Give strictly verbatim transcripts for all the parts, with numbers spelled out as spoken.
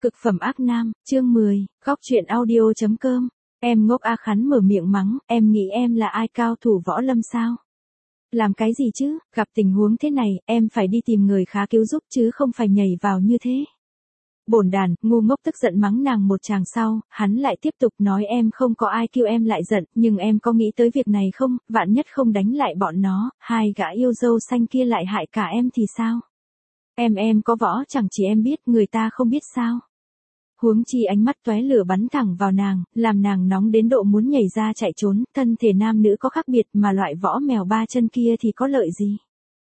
Cực phẩm ác nam, chương mười, góc truyện audio chấm com. Em ngốc A Khánh mở miệng mắng, em nghĩ em là ai, cao thủ võ lâm sao? Làm cái gì chứ, gặp tình huống thế này, em phải đi tìm người khá cứu giúp chứ không phải nhảy vào như thế. Bổn đàn, ngu ngốc tức giận mắng nàng một tràng sau, hắn lại tiếp tục nói em không có ai kêu em lại giận, nhưng em có nghĩ tới việc này không, vạn nhất không đánh lại bọn nó, hai gã yêu dâu xanh kia lại hại cả em thì sao? Em em có võ chẳng chỉ em biết, người ta không biết sao? Huống chi ánh mắt tóe lửa bắn thẳng vào nàng, làm nàng nóng đến độ muốn nhảy ra chạy trốn, thân thể nam nữ có khác biệt mà loại võ mèo ba chân kia thì có lợi gì?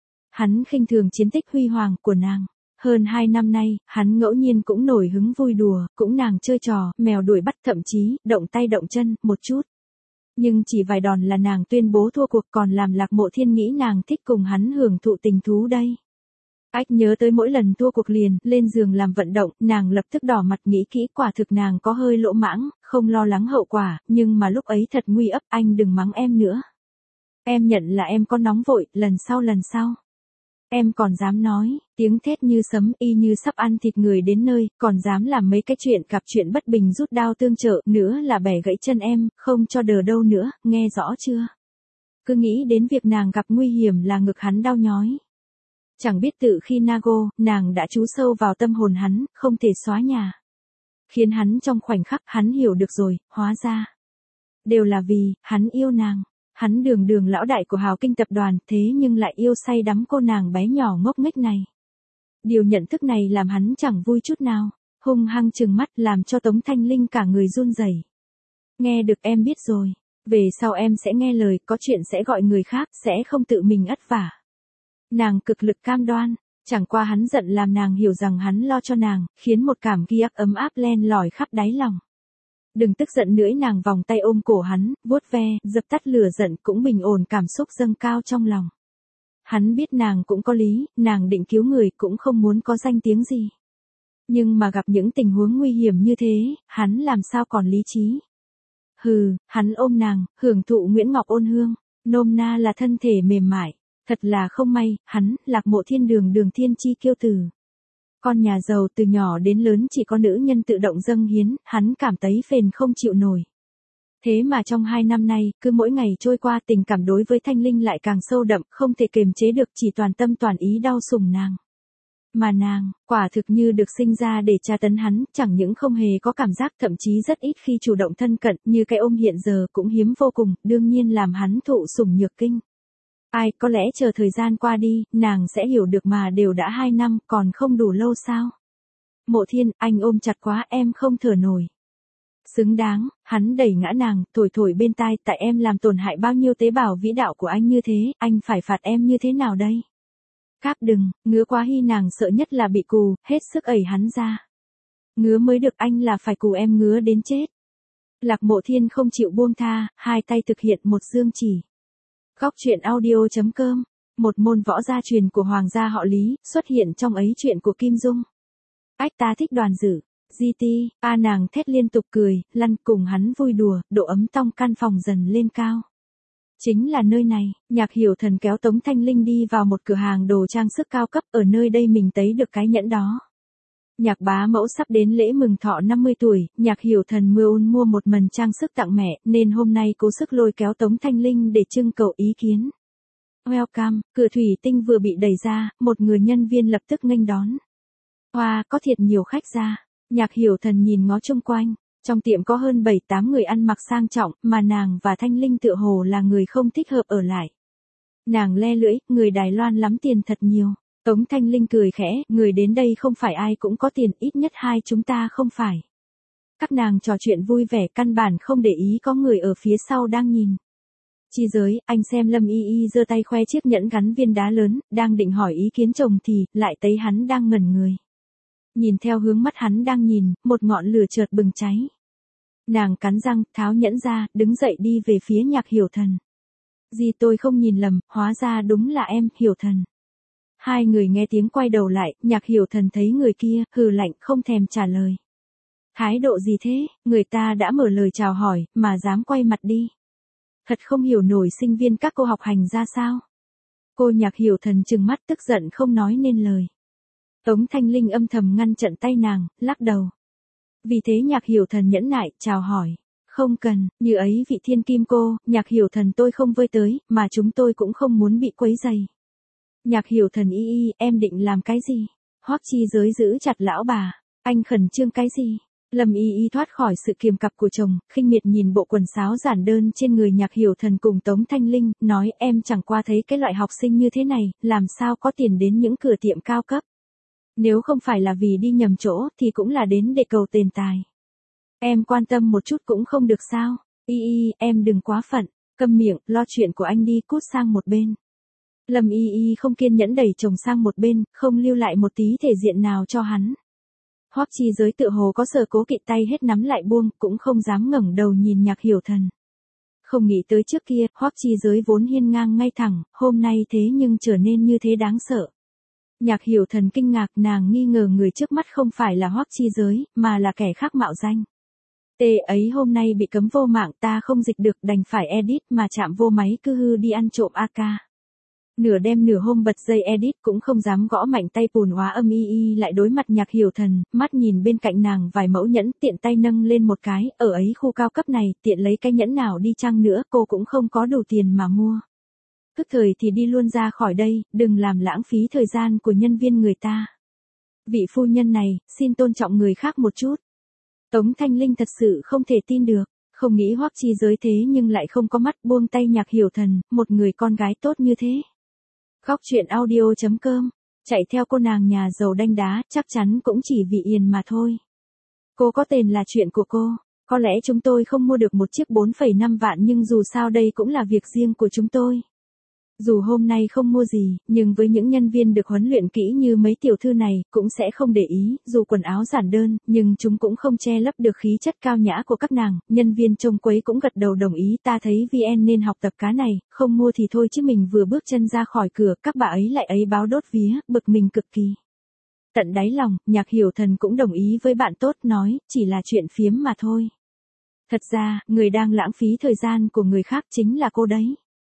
Hắn khinh thường chiến tích huy hoàng của nàng. Hơn hai năm nay, hắn ngẫu nhiên cũng nổi hứng vui đùa, cũng nàng chơi trò, mèo đuổi bắt thậm chí, động tay động chân, một chút. Nhưng chỉ vài đòn là nàng tuyên bố thua cuộc, còn làm Lạc Mộ Thiên nghĩ nàng thích cùng hắn hưởng thụ tình thú đây. Ách nhớ tới mỗi lần thua cuộc liền, lên giường làm vận động, nàng lập tức đỏ mặt nghĩ kỹ, quả thực nàng có hơi lỗ mãng, không lo lắng hậu quả, nhưng mà lúc ấy thật nguy ấp, anh đừng mắng em nữa. Em nhận là em có nóng vội, lần sau lần sau. Em còn dám nói, tiếng thét như sấm y như sắp ăn thịt người đến nơi, còn dám làm mấy cái chuyện gặp chuyện bất bình rút đao tương trợ, nữa là bẻ gãy chân em, không cho đờ đâu nữa, nghe rõ chưa? Cứ nghĩ đến việc nàng gặp nguy hiểm là ngực hắn đau nhói. Chẳng biết tự khi Nago, nàng đã trú sâu vào tâm hồn hắn, không thể xóa nhòa. Khiến hắn trong khoảnh khắc hắn hiểu được rồi, hóa ra. Đều là vì, hắn yêu nàng. Hắn đường đường lão đại của Hào Kinh tập đoàn, thế nhưng lại yêu say đắm cô nàng bé nhỏ ngốc nghếch này. Điều nhận thức này làm hắn chẳng vui chút nào, hung hăng trừng mắt làm cho Tống Thanh Linh cả người run rẩy. Nghe được em biết rồi, về sau em sẽ nghe lời, có chuyện sẽ gọi người khác, sẽ không tự mình ất vả. Nàng cực lực cam đoan, chẳng qua hắn giận làm nàng hiểu rằng hắn lo cho nàng, khiến một cảm giác ấm áp len lỏi khắp đáy lòng. Đừng tức giận nữa, nàng vòng tay ôm cổ hắn, vuốt ve, dập tắt lửa giận cũng bình ổn cảm xúc dâng cao trong lòng. Hắn biết nàng cũng có lý, nàng định cứu người cũng không muốn có danh tiếng gì. Nhưng mà gặp những tình huống nguy hiểm như thế, hắn làm sao còn lý trí. Hừ, hắn ôm nàng, hưởng thụ Nguyễn Ngọc ôn hương, nôm na là thân thể mềm mại. Thật là không may, hắn, Lạc Mộ Thiên đường đường thiên chi kiêu tử. Con nhà giàu từ nhỏ đến lớn chỉ có nữ nhân tự động dâng hiến, hắn cảm thấy phền không chịu nổi. Thế mà trong hai năm nay, cứ mỗi ngày trôi qua tình cảm đối với Thanh Linh lại càng sâu đậm, không thể kiềm chế được, chỉ toàn tâm toàn ý đau sủng nàng. Mà nàng, quả thực như được sinh ra để tra tấn hắn, chẳng những không hề có cảm giác, thậm chí rất ít khi chủ động thân cận, như cái ôm hiện giờ cũng hiếm vô cùng, đương nhiên làm hắn thụ sủng nhược kinh. Ai, có lẽ chờ thời gian qua đi, nàng sẽ hiểu được mà đều đã hai năm, còn không đủ lâu sao? Mộ Thiên, anh ôm chặt quá, em không thở nổi. Xứng đáng, hắn đẩy ngã nàng, thổi thổi bên tai, tại em làm tổn hại bao nhiêu tế bào vĩ đạo của anh như thế, anh phải phạt em như thế nào đây? Cáp đừng, ngứa quá hi, nàng sợ nhất là bị cù, hết sức ẩy hắn ra. Ngứa mới được, anh là phải cù em ngứa đến chết. Lạc Mộ Thiên không chịu buông tha, hai tay thực hiện một dương chỉ. Góc truyện audio chấm com, một môn võ gia truyền của hoàng gia họ Lý, xuất hiện trong ấy chuyện của Kim Dung. Ách ta thích Đoàn Dử, giê tê, a nàng thét liên tục cười, lăn cùng hắn vui đùa, độ ấm trong căn phòng dần lên cao. Chính là nơi này, Nhạc Hiểu Thần kéo Tống Thanh Linh đi vào một cửa hàng đồ trang sức cao cấp, ở nơi đây mình thấy được cái nhẫn đó. Nhạc bá mẫu sắp đến lễ mừng thọ năm mươi tuổi, Nhạc Hiểu Thần mưu mua một mần trang sức tặng mẹ, nên hôm nay cố sức lôi kéo Tống Thanh Linh để trưng cầu ý kiến. Welcome, cửa thủy tinh vừa bị đẩy ra, một người nhân viên lập tức nghênh đón. Hoa, wow, có thiệt nhiều khách ra. Nhạc Hiểu Thần nhìn ngó chung quanh, trong tiệm có hơn bảy tám người ăn mặc sang trọng, mà nàng và Thanh Linh tựa hồ là người không thích hợp ở lại. Nàng le lưỡi, người Đài Loan lắm tiền thật nhiều. Tống Thanh Linh cười khẽ, người đến đây không phải ai cũng có tiền, ít nhất hai chúng ta không phải. Các nàng trò chuyện vui vẻ, căn bản không để ý có người ở phía sau đang nhìn. Chi giới, anh xem Lâm Y Y giơ tay khoe chiếc nhẫn gắn viên đá lớn, đang định hỏi ý kiến chồng thì, lại thấy hắn đang ngẩn người. Nhìn theo hướng mắt hắn đang nhìn, một ngọn lửa chợt bừng cháy. Nàng cắn răng, tháo nhẫn ra, đứng dậy đi về phía Nhạc Hiểu Thần. Gì tôi không nhìn lầm, hóa ra đúng là em, Hiểu Thần. Hai người nghe tiếng quay đầu lại, Nhạc Hiểu Thần thấy người kia, hừ lạnh không thèm trả lời. Thái độ gì thế, người ta đã mở lời chào hỏi, mà dám quay mặt đi. Thật không hiểu nổi sinh viên các cô học hành ra sao. Cô Nhạc Hiểu Thần trừng mắt tức giận không nói nên lời. Tống Thanh Linh âm thầm ngăn chặn tay nàng, lắc đầu. Vì thế Nhạc Hiểu Thần nhẫn nại, chào hỏi. Không cần, như ấy vị thiên kim cô, Nhạc Hiểu Thần tôi không vơi tới, mà chúng tôi cũng không muốn bị quấy rầy. Nhạc Hiểu Thần y y, em định làm cái gì? Hoắc Chi Giới giữ chặt lão bà. Anh khẩn trương cái gì? Lâm y y thoát khỏi sự kiềm cặp của chồng, khinh miệt nhìn bộ quần sáo giản đơn trên người Nhạc Hiểu Thần cùng Tống Thanh Linh, nói em chẳng qua thấy cái loại học sinh như thế này, làm sao có tiền đến những cửa tiệm cao cấp. Nếu không phải là vì đi nhầm chỗ thì cũng là đến để cầu tiền tài. Em quan tâm một chút cũng không được sao? Y y, em đừng quá phận, câm miệng, lo chuyện của anh đi, cút sang một bên. Lâm y y không kiên nhẫn đẩy chồng sang một bên, không lưu lại một tí thể diện nào cho hắn. Hoắc Chi Giới tự hồ có sở cố kỵ, tay hết nắm lại buông, cũng không dám ngẩng đầu nhìn Nhạc Hiểu Thần. Không nghĩ tới trước kia, Hoắc Chi Giới vốn hiên ngang ngay thẳng, hôm nay thế nhưng trở nên như thế đáng sợ. Nhạc Hiểu Thần kinh ngạc, nàng nghi ngờ người trước mắt không phải là Hoắc Chi Giới, mà là kẻ khác mạo danh. Tê ấy hôm nay bị cấm vô mạng, ta không dịch được, đành phải edit mà chạm vô máy cứ hư đi ăn trộm a ca. Nửa đêm nửa hôm bật dây edit cũng không dám gõ mạnh tay pùn hóa âm y y lại đối mặt Nhạc Hiểu Thần, mắt nhìn bên cạnh nàng vài mẫu nhẫn, tiện tay nâng lên một cái, ở ấy khu cao cấp này, tiện lấy cái nhẫn nào đi chăng nữa, cô cũng không có đủ tiền mà mua. Tức thời thì đi luôn ra khỏi đây, đừng làm lãng phí thời gian của nhân viên người ta. Vị phu nhân này, xin tôn trọng người khác một chút. Tống Thanh Linh thật sự không thể tin được, không nghĩ Hoắc Chi Giới thế nhưng lại không có mắt, buông tay Nhạc Hiểu Thần, một người con gái tốt như thế. Góc truyện audio chấm com, chạy theo cô nàng nhà giàu đanh đá, chắc chắn cũng chỉ vì Yên mà thôi. Cô có tiền là chuyện của cô, có lẽ chúng tôi không mua được một chiếc bốn phẩy năm vạn nhưng dù sao đây cũng là việc riêng của chúng tôi. Dù hôm nay không mua gì, nhưng với những nhân viên được huấn luyện kỹ như mấy tiểu thư này, cũng sẽ không để ý, dù quần áo giản đơn, nhưng chúng cũng không che lấp được khí chất cao nhã của các nàng, nhân viên trông quấy cũng gật đầu đồng ý, ta thấy vê en nên học tập cá này, không mua thì thôi chứ mình vừa bước chân ra khỏi cửa, các bà ấy lại ấy báo đốt vía, bực mình cực kỳ. Tận đáy lòng, Nhạc Hiểu Thần cũng đồng ý với bạn tốt, nói, chỉ là chuyện phiếm mà thôi. Thật ra, người đang lãng phí thời gian của người khác chính là cô đấy.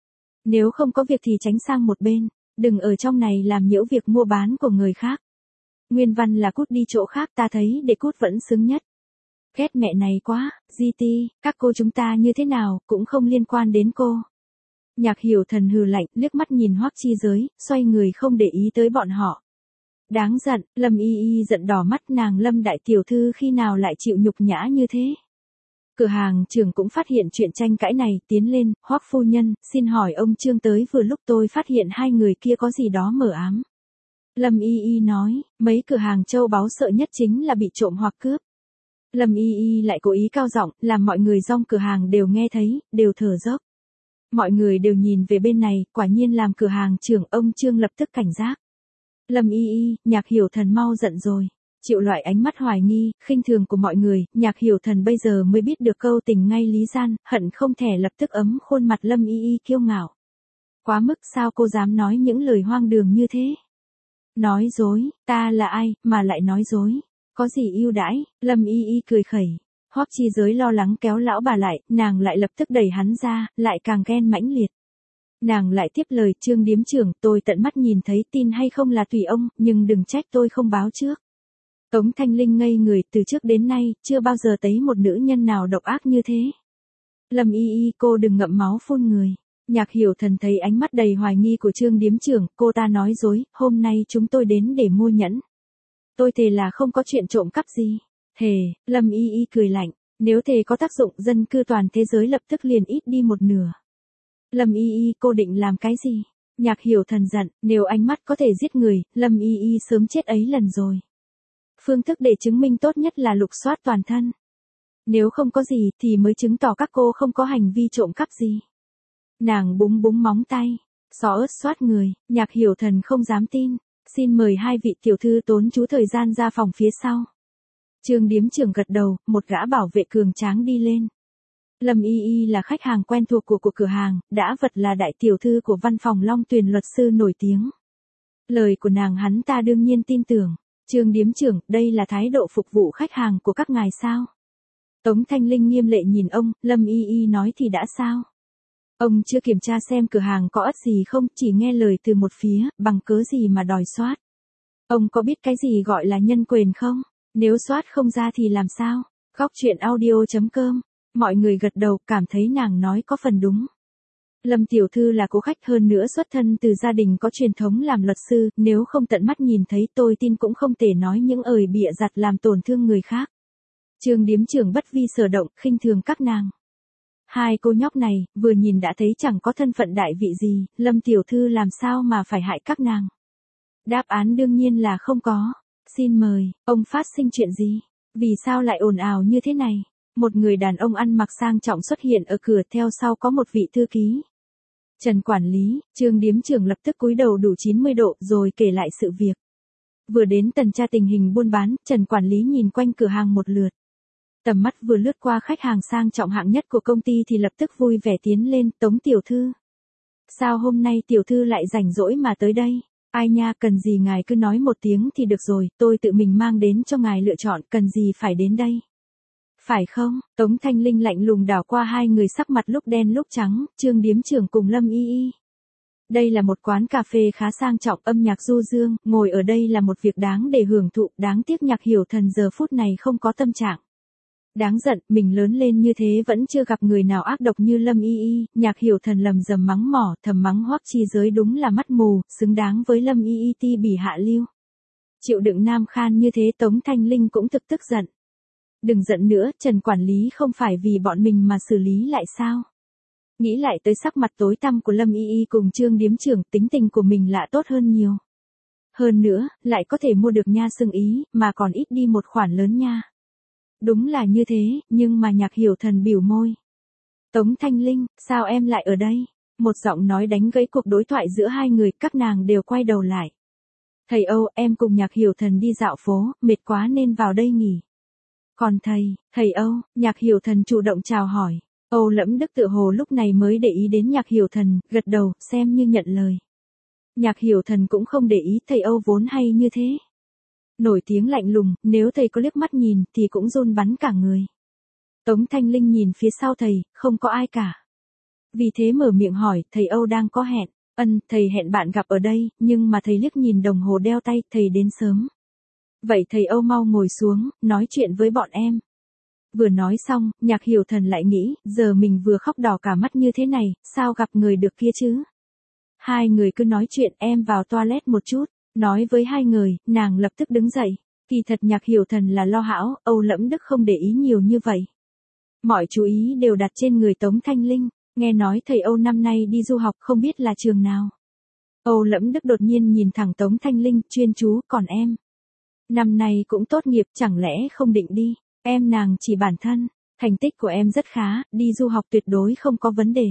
Nếu không có việc thì tránh sang một bên, đừng ở trong này làm nhiễu việc mua bán của người khác. Nguyên văn là cút đi chỗ khác, ta thấy để cút vẫn xứng nhất. Ghét mẹ này quá, giê tê, các cô chúng ta như thế nào, cũng không liên quan đến cô. Nhạc Hiểu Thần hừ lạnh, liếc mắt nhìn Hoắc Chi Giới, xoay người không để ý tới bọn họ. Đáng giận, Lâm y y giận đỏ mắt, nàng Lâm đại tiểu thư khi nào lại chịu nhục nhã như thế. Cửa hàng trưởng cũng phát hiện chuyện tranh cãi này, tiến lên, Hoắc phu nhân, xin hỏi ông Trương tới vừa lúc tôi phát hiện hai người kia có gì đó mờ ám. Lâm y y nói, mấy cửa hàng châu báu sợ nhất chính là bị trộm hoặc cướp. Lâm y y lại cố ý cao giọng, làm mọi người trong cửa hàng đều nghe thấy, đều thở dốc. Mọi người đều nhìn về bên này, quả nhiên làm cửa hàng trưởng, ông Trương lập tức cảnh giác. Lâm y y, Nhạc Hiểu Thần mau giận rồi. Chịu loại ánh mắt hoài nghi, khinh thường của mọi người, Nhạc Hiểu Thần bây giờ mới biết được câu tình ngay lý gian, hận không thể lập tức ấm khuôn mặt Lâm y y kiêu ngạo. Quá mức, sao cô dám nói những lời hoang đường như thế? Nói dối, ta là ai, mà lại nói dối? Có gì ưu đãi? Lâm y y cười khẩy. Hoắc Chi Giới lo lắng kéo lão bà lại, nàng lại lập tức đẩy hắn ra, lại càng ghen mãnh liệt. Nàng lại tiếp lời, Trương điếm trưởng, tôi tận mắt nhìn thấy, tin hay không là tùy ông, nhưng đừng trách tôi không báo trước. Tống Thanh Linh ngây người, từ trước đến nay, chưa bao giờ thấy một nữ nhân nào độc ác như thế. Lâm y y, cô đừng ngậm máu phun người. Nhạc Hiểu Thần thấy ánh mắt đầy hoài nghi của Trương điếm trưởng, cô ta nói dối, hôm nay chúng tôi đến để mua nhẫn. Tôi thề là không có chuyện trộm cắp gì. Thề, Lâm y y cười lạnh, nếu thề có tác dụng dân cư toàn thế giới lập tức liền ít đi một nửa. Lâm y y, cô định làm cái gì? Nhạc Hiểu Thần giận, nếu ánh mắt có thể giết người, Lâm y y sớm chết ấy lần rồi. Phương thức để chứng minh tốt nhất là lục soát toàn thân. Nếu không có gì thì mới chứng tỏ các cô không có hành vi trộm cắp gì. Nàng búng búng móng tay, xó ớt soát người, Nhạc Hiểu Thần không dám tin. Xin mời hai vị tiểu thư tốn chú thời gian ra phòng phía sau. Trương điếm trưởng gật đầu, một gã bảo vệ cường tráng đi lên. Lâm y y là khách hàng quen thuộc của của cửa hàng, đã vật là đại tiểu thư của văn phòng Long Tuyền luật sư nổi tiếng. Lời của nàng hắn ta đương nhiên tin tưởng. Trương điếm trưởng, đây là thái độ phục vụ khách hàng của các ngài sao? Tống Thanh Linh nghiêm lệ nhìn ông, Lâm y y nói thì đã sao? Ông chưa kiểm tra xem cửa hàng có ất gì không, chỉ nghe lời từ một phía, bằng cớ gì mà đòi soát. Ông có biết cái gì gọi là nhân quyền không? Nếu soát không ra thì làm sao? Góc chuyện audio.com. Mọi người gật đầu, cảm thấy nàng nói có phần đúng. Lâm tiểu thư là cố khách, hơn nữa xuất thân từ gia đình có truyền thống làm luật sư, nếu không tận mắt nhìn thấy tôi tin cũng không thể nói những ời bịa đặt làm tổn thương người khác. Trương điếm trưởng bất vi sở động, khinh thường các nàng. Hai cô nhóc này, vừa nhìn đã thấy chẳng có thân phận đại vị gì, Lâm tiểu thư làm sao mà phải hại các nàng. Đáp án đương nhiên là không có. Xin mời, ông phát sinh chuyện gì? Vì sao lại ồn ào như thế này? Một người đàn ông ăn mặc sang trọng xuất hiện ở cửa, theo sau có một vị thư ký. Trần quản lý, Trương điếm trưởng lập tức cúi đầu đủ chín mươi độ rồi kể lại sự việc. Vừa đến tần tra tình hình buôn bán, Trần quản lý nhìn quanh cửa hàng một lượt. Tầm mắt vừa lướt qua khách hàng sang trọng hạng nhất của công ty thì lập tức vui vẻ tiến lên, Tống tiểu thư. Sao hôm nay tiểu thư lại rảnh rỗi mà tới đây? Ai nha, cần gì ngài cứ nói một tiếng thì được rồi, tôi tự mình mang đến cho ngài lựa chọn, cần gì phải đến đây. Phải không? Tống Thanh Linh lạnh lùng đảo qua hai người, sắc mặt lúc đen lúc trắng, Trương điếm trưởng cùng Lâm Y Y. Đây là một quán cà phê khá sang trọng, âm nhạc du dương, ngồi ở đây là một việc đáng để hưởng thụ, đáng tiếc Nhạc Hiểu Thần giờ phút này không có tâm trạng. Đáng giận, mình lớn lên như thế vẫn chưa gặp người nào ác độc như Lâm Y Y, Nhạc Hiểu Thần lầm rầm mắng mỏ, thầm mắng Hoắc Chi Giới đúng là mắt mù, xứng đáng với Lâm Y Y ti bỉ hạ lưu. Chịu đựng nam khan như thế, Tống Thanh Linh cũng thực tức giận. Đừng giận nữa, Trần quản lý không phải vì bọn mình mà xử lý lại sao? Nghĩ lại tới sắc mặt tối tăm của Lâm Y Y cùng Trương điếm trưởng, tính tình của mình lạ tốt hơn nhiều. Hơn nữa, lại có thể mua được nha xưng ý, mà còn ít đi một khoản lớn nha. Đúng là như thế, nhưng mà Nhạc Hiểu Thần biểu môi. Tống Thanh Linh, sao em lại ở đây? Một giọng nói đánh gãy cuộc đối thoại giữa hai người, các nàng đều quay đầu lại. Thầy Âu, em cùng Nhạc Hiểu Thần đi dạo phố, mệt quá nên vào đây nghỉ. Còn thầy, thầy Âu, Nhạc Hiểu Thần chủ động chào hỏi. Âu Lẫm Đức tự hồ lúc này mới để ý đến Nhạc Hiểu Thần, gật đầu, xem như nhận lời. Nhạc Hiểu Thần cũng không để ý, thầy Âu vốn hay như thế. Nổi tiếng lạnh lùng, nếu thầy có liếc mắt nhìn thì cũng run bắn cả người. Tống Thanh Linh nhìn phía sau thầy, không có ai cả. Vì thế mở miệng hỏi, thầy Âu đang có hẹn. Ân, thầy hẹn bạn gặp ở đây, nhưng mà thầy liếc nhìn đồng hồ đeo tay, thầy đến sớm. Vậy thầy Âu mau ngồi xuống, nói chuyện với bọn em. Vừa nói xong, Nhạc Hiểu Thần lại nghĩ, giờ mình vừa khóc đỏ cả mắt như thế này, sao gặp người được kia chứ? Hai người cứ nói chuyện, em vào toilet một chút. Nói với hai người, nàng lập tức đứng dậy. Kỳ thật Nhạc Hiểu Thần là lo hão, Âu Lẫm Đức không để ý nhiều như vậy. Mọi chú ý đều đặt trên người Tống Thanh Linh. Nghe nói thầy Âu năm nay đi du học, không biết là trường nào. Âu Lẫm Đức đột nhiên nhìn thẳng Tống Thanh Linh, chuyên chú, còn em. Năm nay cũng tốt nghiệp, chẳng lẽ không định đi. Em nàng chỉ bản thân, thành tích của em rất khá, đi du học tuyệt đối không có vấn đề.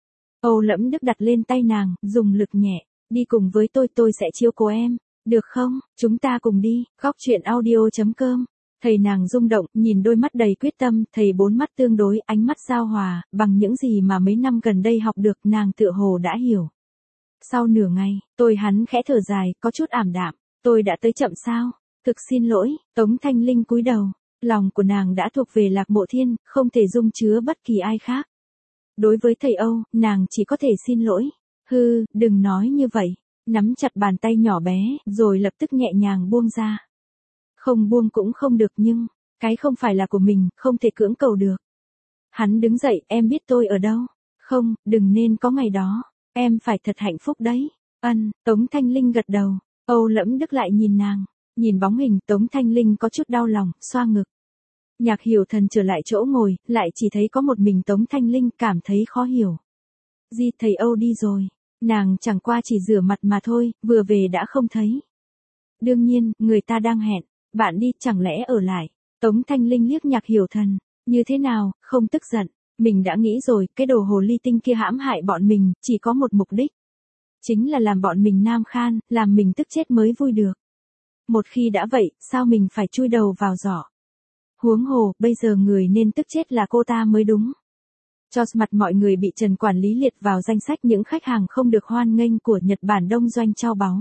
Âu Lẫm Đức đặt lên tay nàng, dùng lực nhẹ. Đi cùng với tôi, tôi sẽ chiếu cố em. Được không, chúng ta cùng đi. Góc chuyện audio.com. Thầy nàng rung động, nhìn đôi mắt đầy quyết tâm, thầy bốn mắt tương đối, ánh mắt giao hòa, bằng những gì mà mấy năm gần đây học được, nàng tựa hồ đã hiểu. Sau nửa ngày, tôi hắn khẽ thở dài, có chút ảm đạm. Tôi đã tới chậm sao? Thực xin lỗi. Tống Thanh Linh cúi đầu. Lòng của nàng đã thuộc về Lạc Mộ Thiên, không thể dung chứa bất kỳ ai khác. Đối với thầy Âu, nàng chỉ có thể xin lỗi. Hư, đừng nói như vậy. Nắm chặt bàn tay nhỏ bé, rồi lập tức nhẹ nhàng buông ra. Không buông cũng không được nhưng, cái không phải là của mình, không thể cưỡng cầu được. Hắn đứng dậy, em biết tôi ở đâu. Không, đừng nên có ngày đó. Em phải thật hạnh phúc đấy. Ân, Tống Thanh Linh gật đầu. Âu Lẫm Đức lại nhìn nàng. Nhìn bóng hình, Tống Thanh Linh có chút đau lòng, xoa ngực. Nhạc Hiểu Thần trở lại chỗ ngồi, lại chỉ thấy có một mình Tống Thanh Linh, cảm thấy khó hiểu. Di, thầy Âu đi rồi. Nàng chẳng qua chỉ rửa mặt mà thôi, vừa về đã không thấy. Đương nhiên, người ta đang hẹn. Bạn đi, chẳng lẽ ở lại. Tống Thanh Linh liếc Nhạc Hiểu Thần. Như thế nào, không tức giận. Mình đã nghĩ rồi, cái đồ hồ ly tinh kia hãm hại bọn mình, chỉ có một mục đích. Chính là làm bọn mình nam khan, làm mình tức chết mới vui được. Một khi đã vậy, sao mình phải chui đầu vào giỏ. Huống hồ, bây giờ người nên tức chết là cô ta mới đúng. Cho mặt mọi người bị Trần quản lý liệt vào danh sách những khách hàng không được hoan nghênh của Nhật Bản Đông Doanh Trao Báu.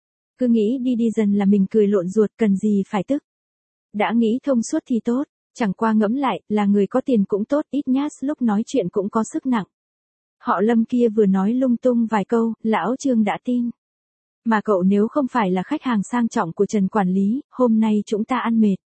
Cứ nghĩ đi đi dần là mình cười lộn ruột, cần gì phải tức. Đã nghĩ thông suốt thì tốt, chẳng qua ngẫm lại, là người có tiền cũng tốt, ít nhát lúc nói chuyện cũng có sức nặng. Họ Lâm kia vừa nói lung tung vài câu, lão Trương đã tin. Mà cậu nếu không phải là khách hàng sang trọng của Trần quản lý, hôm nay chúng ta ăn mệt.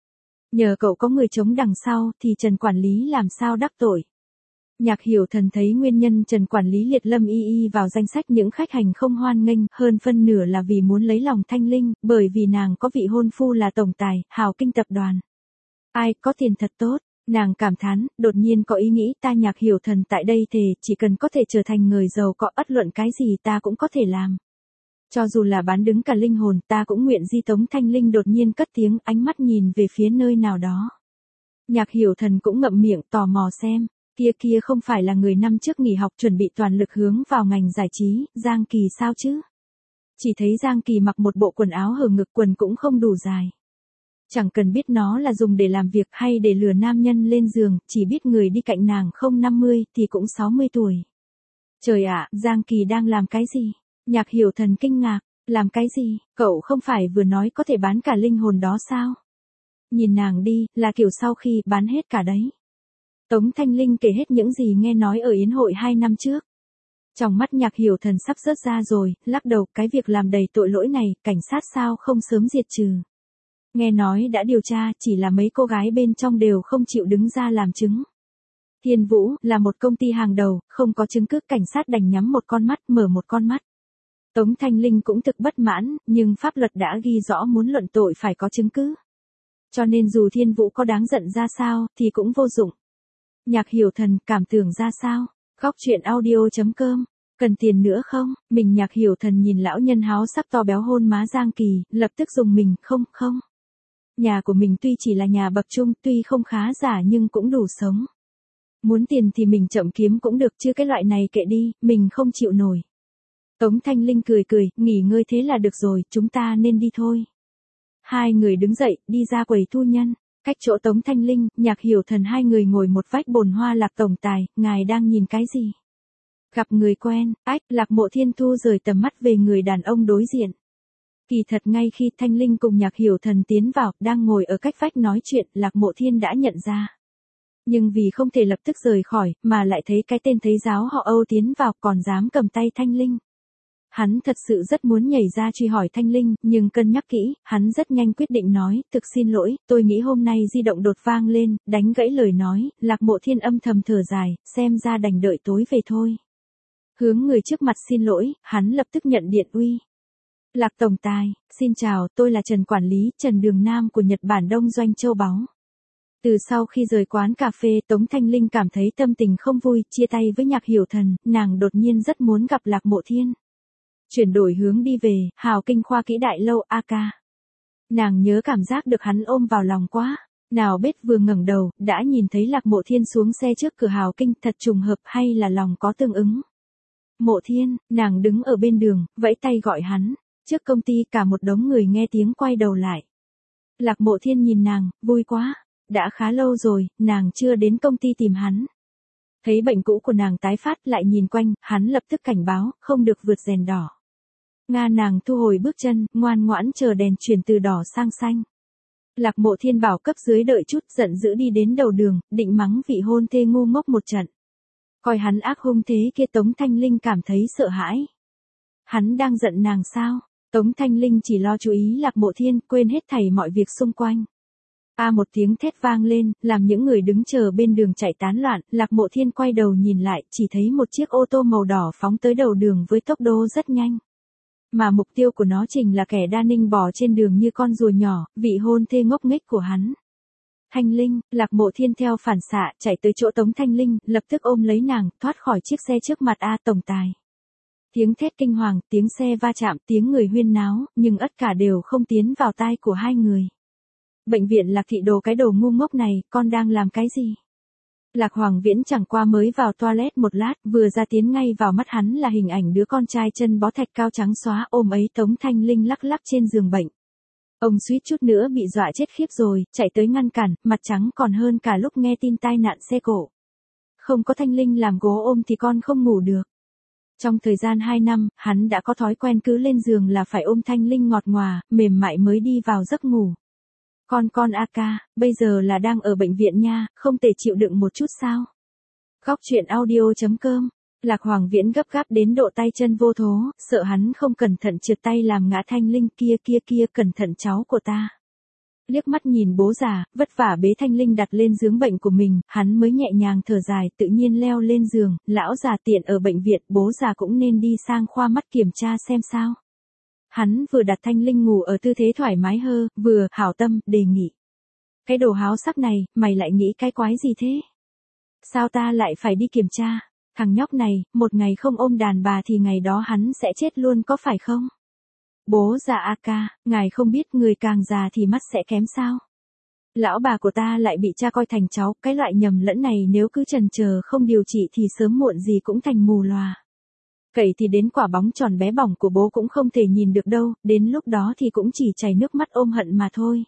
Nhờ cậu có người chống đằng sau thì Trần quản lý làm sao đắc tội. Nhạc Hiểu Thần thấy nguyên nhân Trần quản lý liệt Lâm Y Y vào danh sách những khách hành không hoan nghênh, hơn phân nửa là vì muốn lấy lòng Thanh Linh, bởi vì nàng có vị hôn phu là tổng tài, hào kinh tập đoàn. Ai có tiền thật tốt, nàng cảm thán, đột nhiên có ý nghĩ ta Nhạc Hiểu Thần tại đây thề, chỉ cần có thể trở thành người giàu có bất luận cái gì ta cũng có thể làm. Cho dù là bán đứng cả linh hồn ta cũng nguyện di. Tống Thanh Linh đột nhiên cất tiếng, ánh mắt nhìn về phía nơi nào đó. Nhạc Hiểu Thần cũng ngậm miệng tò mò xem, kia kia không phải là người năm trước nghỉ học chuẩn bị toàn lực hướng vào ngành giải trí, Giang Kỳ sao chứ? Chỉ thấy Giang Kỳ mặc một bộ quần áo hở ngực, quần cũng không đủ dài. Chẳng cần biết nó là dùng để làm việc hay để lừa nam nhân lên giường, chỉ biết người đi cạnh nàng không năm mươi thì cũng sáu mươi tuổi. Trời ạ, Giang Kỳ đang làm cái gì? Nhạc Hiểu Thần kinh ngạc, làm cái gì, cậu không phải vừa nói có thể bán cả linh hồn đó sao? Nhìn nàng đi, là kiểu sau khi bán hết cả đấy. Tống Thanh Linh kể hết những gì nghe nói ở yến hội hai năm trước. Trong mắt Nhạc Hiểu Thần sắp rớt ra rồi, lắc đầu, cái việc làm đầy tội lỗi này, cảnh sát sao không sớm diệt trừ. Nghe nói đã điều tra, chỉ là mấy cô gái bên trong đều không chịu đứng ra làm chứng. Thiên Vũ là một công ty hàng đầu, không có chứng cứ, cảnh sát đành nhắm một con mắt, mở một con mắt. Tống Thanh Linh cũng thực bất mãn, nhưng pháp luật đã ghi rõ muốn luận tội phải có chứng cứ. Cho nên dù Thiên Vũ có đáng giận ra sao, thì cũng vô dụng. Nhạc Hiểu Thần cảm tưởng ra sao? Góc truyện audio chấm com. Cần tiền nữa không? Mình Nhạc Hiểu Thần nhìn lão nhân háo sắc to béo hôn má Giang Kỳ, lập tức dùng mình, không, không. Nhà của mình tuy chỉ là nhà bậc trung, tuy không khá giả nhưng cũng đủ sống. Muốn tiền thì mình chậm kiếm cũng được chứ cái loại này kệ đi, mình không chịu nổi. Tống Thanh Linh cười cười, nghỉ ngơi thế là được rồi, chúng ta nên đi thôi. Hai người đứng dậy, đi ra quầy thu nhân. Cách chỗ Tống Thanh Linh, Nhạc Hiểu Thần hai người ngồi một vách bồn hoa. Lạc tổng tài, ngài đang nhìn cái gì? Gặp người quen, ách, Lạc Mộ Thiên thu rời tầm mắt về người đàn ông đối diện. Kỳ thật ngay khi Thanh Linh cùng Nhạc Hiểu Thần tiến vào, đang ngồi ở cách vách nói chuyện, Lạc Mộ Thiên đã nhận ra. Nhưng vì không thể lập tức rời khỏi, mà lại thấy cái tên thấy giáo họ Âu tiến vào còn dám cầm tay Thanh Linh. Hắn thật sự rất muốn nhảy ra truy hỏi Thanh Linh, nhưng cân nhắc kỹ, hắn rất nhanh quyết định nói, thực xin lỗi, tôi nghĩ hôm nay di động đột vang lên, đánh gãy lời nói, Lạc Mộ Thiên âm thầm thở dài, xem ra đành đợi tối về thôi. Hướng người trước mặt xin lỗi, hắn lập tức nhận điện uy. Lạc tổng tài, xin chào, tôi là Trần quản lý, Trần Đường Nam của Nhật Bản Đông Doanh Châu Báu. Từ sau khi rời quán cà phê, Tống Thanh Linh cảm thấy tâm tình không vui, chia tay với Nhạc Hiểu Thần, nàng đột nhiên rất muốn gặp Lạc Mộ Thiên. Chuyển đổi hướng đi về, Hào Kinh khoa kỹ đại lâu a ca. Nàng nhớ cảm giác được hắn ôm vào lòng quá. Nào biết vừa ngẩng đầu, đã nhìn thấy Lạc Mộ Thiên xuống xe trước cửa Hào Kinh, thật trùng hợp hay là lòng có tương ứng. Mộ Thiên, nàng đứng ở bên đường, vẫy tay gọi hắn. Trước công ty cả một đống người nghe tiếng quay đầu lại. Lạc Mộ Thiên nhìn nàng, vui quá. Đã khá lâu rồi, nàng chưa đến công ty tìm hắn. Thấy bệnh cũ của nàng tái phát lại nhìn quanh, hắn lập tức cảnh báo, không được vượt đèn đỏ. Nga nàng thu hồi bước chân, ngoan ngoãn chờ đèn chuyển từ đỏ sang xanh. Lạc Mộ Thiên bảo cấp dưới đợi chút, giận dữ đi đến đầu đường, định mắng vị hôn thê ngu ngốc một trận. Coi hắn ác hung thế kia, Tống Thanh Linh cảm thấy sợ hãi. Hắn đang giận nàng sao? Tống Thanh Linh chỉ lo chú ý Lạc Mộ Thiên, quên hết thảy mọi việc xung quanh. A một tiếng thét vang lên, làm những người đứng chờ bên đường chạy tán loạn, Lạc Mộ Thiên quay đầu nhìn lại, chỉ thấy một chiếc ô tô màu đỏ phóng tới đầu đường với tốc độ rất nhanh. Mà mục tiêu của nó chính là kẻ đa ninh bò trên đường như con rùa nhỏ, vị hôn thê ngốc nghếch của hắn. Thanh Linh, Lạc Mộ Thiên theo phản xạ, chạy tới chỗ Tống Thanh Linh, lập tức ôm lấy nàng, thoát khỏi chiếc xe trước mặt A tổng tài. Tiếng thét kinh hoàng, tiếng xe va chạm, tiếng người huyên náo, nhưng tất cả đều không tiến vào tai của hai người. Bệnh viện Lạc Thị đồ cái đồ ngu ngốc này, con đang làm cái gì? Lạc Hoàng Viễn chẳng qua mới vào toilet một lát, vừa ra tiến ngay vào mắt hắn là hình ảnh đứa con trai chân bó thạch cao trắng xóa ôm ấy Tống Thanh Linh lắc lắc trên giường bệnh. Ông suýt chút nữa bị dọa chết khiếp rồi, chạy tới ngăn cản, mặt trắng còn hơn cả lúc nghe tin tai nạn xe cộ. Không có Thanh Linh làm gố ôm thì con không ngủ được. Trong thời gian hai năm, hắn đã có thói quen cứ lên giường là phải ôm Thanh Linh ngọt ngòa, mềm mại mới đi vào giấc ngủ. Con con a ca, bây giờ là đang ở bệnh viện nha, không thể chịu đựng một chút sao? Góc truyện audio chấm com. Lạc Hoàng Viễn gấp gáp đến độ tay chân vô thố, sợ hắn không cẩn thận trượt tay làm ngã Thanh Linh, kia kia kia, cẩn thận cháu của ta. Liếc mắt nhìn bố già, vất vả bế Thanh Linh đặt lên giường bệnh của mình, hắn mới nhẹ nhàng thở dài, tự nhiên leo lên giường, lão già tiện ở bệnh viện, bố già cũng nên đi sang khoa mắt kiểm tra xem sao. Hắn vừa đặt Thanh Linh ngủ ở tư thế thoải mái hơ, vừa, hảo tâm, đề nghị. Cái đồ háo sắc này, mày lại nghĩ cái quái gì thế? Sao ta lại phải đi kiểm tra? Thằng nhóc này, một ngày không ôm đàn bà thì ngày đó hắn sẽ chết luôn có phải không? Bố già a ca, ngài không biết người càng già thì mắt sẽ kém sao? Lão bà của ta lại bị cha coi thành cháu, cái loại nhầm lẫn này nếu cứ chần chờ không điều trị thì sớm muộn gì cũng thành mù lòa. Cậy thì đến quả bóng tròn bé bỏng của bố cũng không thể nhìn được đâu, đến lúc đó thì cũng chỉ chảy nước mắt ôm hận mà thôi.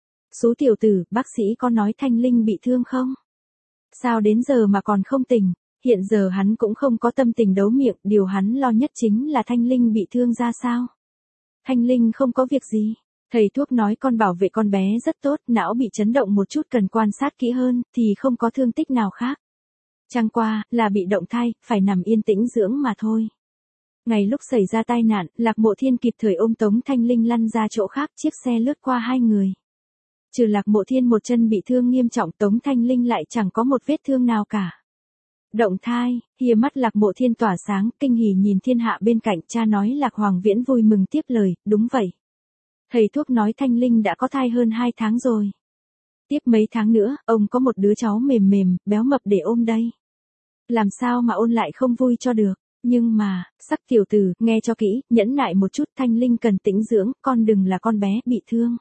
Sú tiểu tử, bác sĩ có nói Thanh Linh bị thương không? Sao đến giờ mà còn không tỉnh? Hiện giờ hắn cũng không có tâm tình đấu miệng, điều hắn lo nhất chính là Thanh Linh bị thương ra sao? Thanh Linh không có việc gì. Thầy thuốc nói con bảo vệ con bé rất tốt, não bị chấn động một chút cần quan sát kỹ hơn, thì không có thương tích nào khác. Chẳng qua, là bị động thai, phải nằm yên tĩnh dưỡng mà thôi. Ngày lúc xảy ra tai nạn, Lạc Mộ Thiên kịp thời ôm Tống Thanh Linh lăn ra chỗ khác, chiếc xe lướt qua hai người. Trừ Lạc Mộ Thiên một chân bị thương nghiêm trọng, Tống Thanh Linh lại chẳng có một vết thương nào cả. Động thai, hìa mắt Lạc Mộ Thiên tỏa sáng, kinh hỉ nhìn thiên hạ bên cạnh, cha nói Lạc Hoàng Viễn vui mừng tiếp lời, đúng vậy. Thầy thuốc nói Thanh Linh đã có thai hơn hai tháng rồi. Tiếp mấy tháng nữa, ông có một đứa cháu mềm mềm, béo mập để ôm đây. Làm sao mà ôn lại không vui cho được, nhưng mà, sắc tiểu tử, nghe cho kỹ, nhẫn nại một chút, Thanh Linh cần tĩnh dưỡng, con đừng là con bé, bị thương.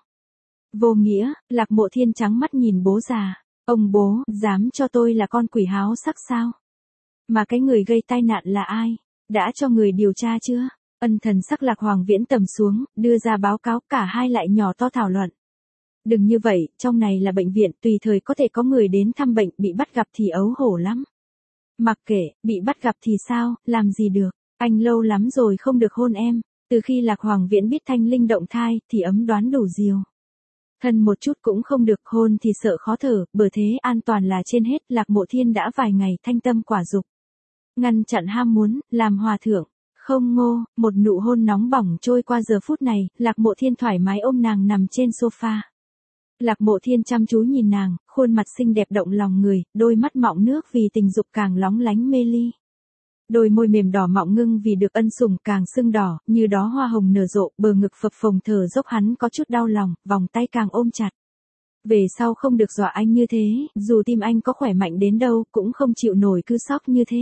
Vô nghĩa, Lạc Mộ Thiên trắng mắt nhìn bố già. Ông bố, dám cho tôi là con quỷ háo sắc sao? Mà cái người gây tai nạn là ai? Đã cho người điều tra chưa? Ân thần sắc Lạc Hoàng Viễn tầm xuống, đưa ra báo cáo, cả hai lại nhỏ to thảo luận. Đừng như vậy, trong này là bệnh viện, tùy thời có thể có người đến thăm bệnh, bị bắt gặp thì ấu hổ lắm. Mặc kệ, bị bắt gặp thì sao, làm gì được, anh lâu lắm rồi không được hôn em. Từ khi Lạc Hoàng Viễn biết Thanh Linh động thai, thì ấm đoán đủ diều. Thân một chút cũng không được, hôn thì sợ khó thở, bởi thế an toàn là trên hết. Lạc Mộ Thiên đã vài ngày thanh tâm quả dục. Ngăn chặn ham muốn, làm hòa thượng. Không ngô, một nụ hôn nóng bỏng trôi qua giờ phút này, Lạc Mộ Thiên thoải mái ôm nàng nằm trên sofa. Lạc Mộ Thiên chăm chú nhìn nàng, khuôn mặt xinh đẹp động lòng người, đôi mắt mọng nước vì tình dục càng lóng lánh mê ly. Đôi môi mềm đỏ mọng ngưng vì được ân sủng càng sưng đỏ, như đó hoa hồng nở rộ, bờ ngực phập phồng thở dốc hắn có chút đau lòng, vòng tay càng ôm chặt. Về sau không được dọa anh như thế, dù tim anh có khỏe mạnh đến đâu, cũng không chịu nổi cứ sóc như thế.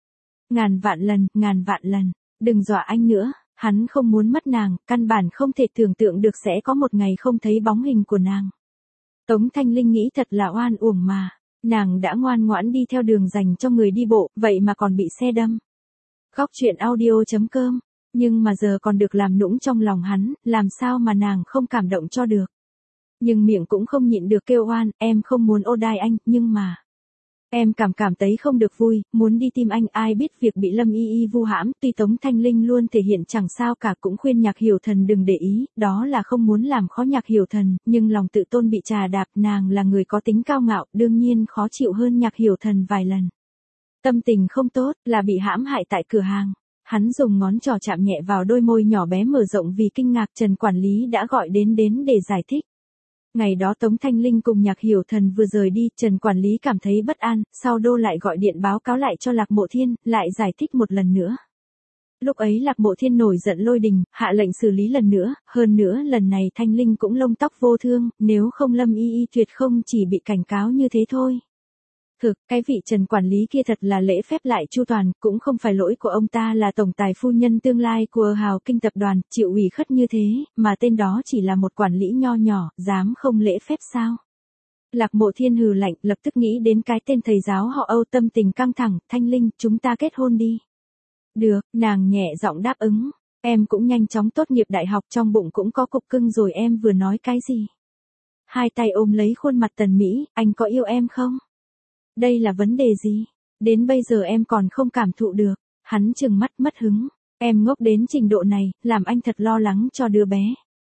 Ngàn vạn lần, ngàn vạn lần, đừng dọa anh nữa, hắn không muốn mất nàng, căn bản không thể tưởng tượng được sẽ có một ngày không thấy bóng hình của nàng. Tống Thanh Linh nghĩ thật là oan uổng mà. Nàng đã ngoan ngoãn đi theo đường dành cho người đi bộ, vậy mà còn bị xe đâm. Góc truyện audio chấm com, nhưng mà giờ còn được làm nũng trong lòng hắn, làm sao mà nàng không cảm động cho được. Nhưng miệng cũng không nhịn được kêu oan, em không muốn ô đai anh, nhưng mà... Em cảm cảm thấy không được vui, muốn đi tìm anh, ai biết việc bị Lâm Y Y vu hãm, tuy Tống Thanh Linh luôn thể hiện chẳng sao cả, cũng khuyên Nhạc Hiểu Thần đừng để ý, đó là không muốn làm khó Nhạc Hiểu Thần, nhưng lòng tự tôn bị trà đạp, nàng là người có tính cao ngạo, đương nhiên khó chịu hơn Nhạc Hiểu Thần vài lần. Tâm tình không tốt, là bị hãm hại tại cửa hàng. Hắn dùng ngón trỏ chạm nhẹ vào đôi môi nhỏ bé mở rộng vì kinh ngạc, Trần quản lý đã gọi đến đến để giải thích. Ngày đó Tống Thanh Linh cùng Nhạc Hiểu Thần vừa rời đi, Trần quản lý cảm thấy bất an, sau đô lại gọi điện báo cáo lại cho Lạc Mộ Thiên, lại giải thích một lần nữa. Lúc ấy Lạc Mộ Thiên nổi giận lôi đình, hạ lệnh xử lý lần nữa, hơn nữa lần này Thanh Linh cũng lông tóc vô thương, nếu không Lâm Y Y tuyệt không chỉ bị cảnh cáo như thế thôi. Thực, cái vị Trần quản lý kia thật là lễ phép lại chu toàn, cũng không phải lỗi của ông ta là tổng tài phu nhân tương lai của Hào Kinh tập đoàn, chịu ủy khất như thế, mà tên đó chỉ là một quản lý nho nhỏ, dám không lễ phép sao? Lạc Mộ Thiên hừ lạnh, lập tức nghĩ đến cái tên thầy giáo họ Âu, tâm tình căng thẳng, Thanh Linh, chúng ta kết hôn đi. Được, nàng nhẹ giọng đáp ứng, em cũng nhanh chóng tốt nghiệp đại học, trong bụng cũng có cục cưng rồi, em vừa nói cái gì? Hai tay ôm lấy khuôn mặt tần mỹ, anh có yêu em không? Đây là vấn đề gì? Đến bây giờ em còn không cảm thụ được. Hắn trừng mắt mất hứng. Em ngốc đến trình độ này, làm anh thật lo lắng cho đứa bé.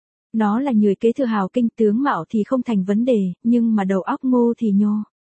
Nó là người kế thừa Hào Kinh, tướng mạo thì không thành vấn đề, nhưng mà đầu óc ngô thì nhô.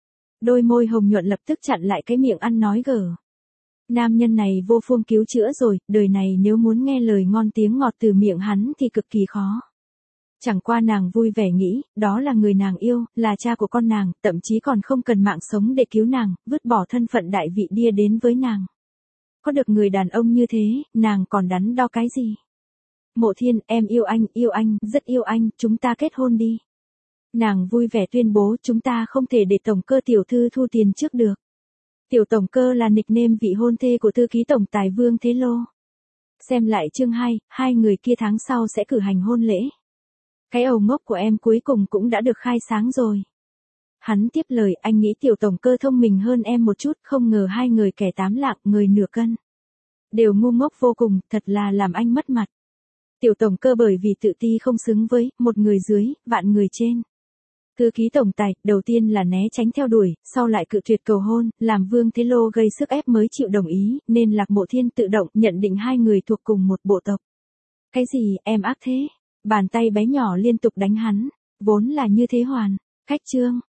Đôi môi hồng nhuận lập tức chặn lại cái miệng ăn nói gở. Nam nhân này vô phương cứu chữa rồi, đời này nếu muốn nghe lời ngon tiếng ngọt từ miệng hắn thì cực kỳ khó. Chẳng qua nàng vui vẻ nghĩ, đó là người nàng yêu, là cha của con nàng, thậm chí còn không cần mạng sống để cứu nàng, vứt bỏ thân phận đại vị đia đến với nàng. Có được người đàn ông như thế, nàng còn đắn đo cái gì? Mộ Thiên, em yêu anh, yêu anh, rất yêu anh, chúng ta kết hôn đi. Nàng vui vẻ tuyên bố chúng ta không thể để tổng cơ tiểu thư thu tiền trước được. Tiểu tổng cơ là nickname vị hôn thê của thư ký tổng tài Vương Thế Lô. Xem lại chương hai, hai người kia tháng sau sẽ cử hành hôn lễ. Cái ầu ngốc của em cuối cùng cũng đã được khai sáng rồi. Hắn tiếp lời, anh nghĩ tiểu tổng cơ thông minh hơn em một chút, không ngờ hai người kẻ tám lạng, người nửa cân. Đều ngu ngốc vô cùng, thật là làm anh mất mặt. Tiểu tổng cơ bởi vì tự ti không xứng với, một người dưới, vạn người trên. Thư ký tổng tài, đầu tiên là né tránh theo đuổi, sau lại cự tuyệt cầu hôn, làm Vương Thế Lô gây sức ép mới chịu đồng ý, nên Lạc Mộ Thiên tự động nhận định hai người thuộc cùng một bộ tộc. Cái gì, em ác thế? Bàn tay bé nhỏ liên tục đánh hắn, vốn là như thế hoàn. Cách chương.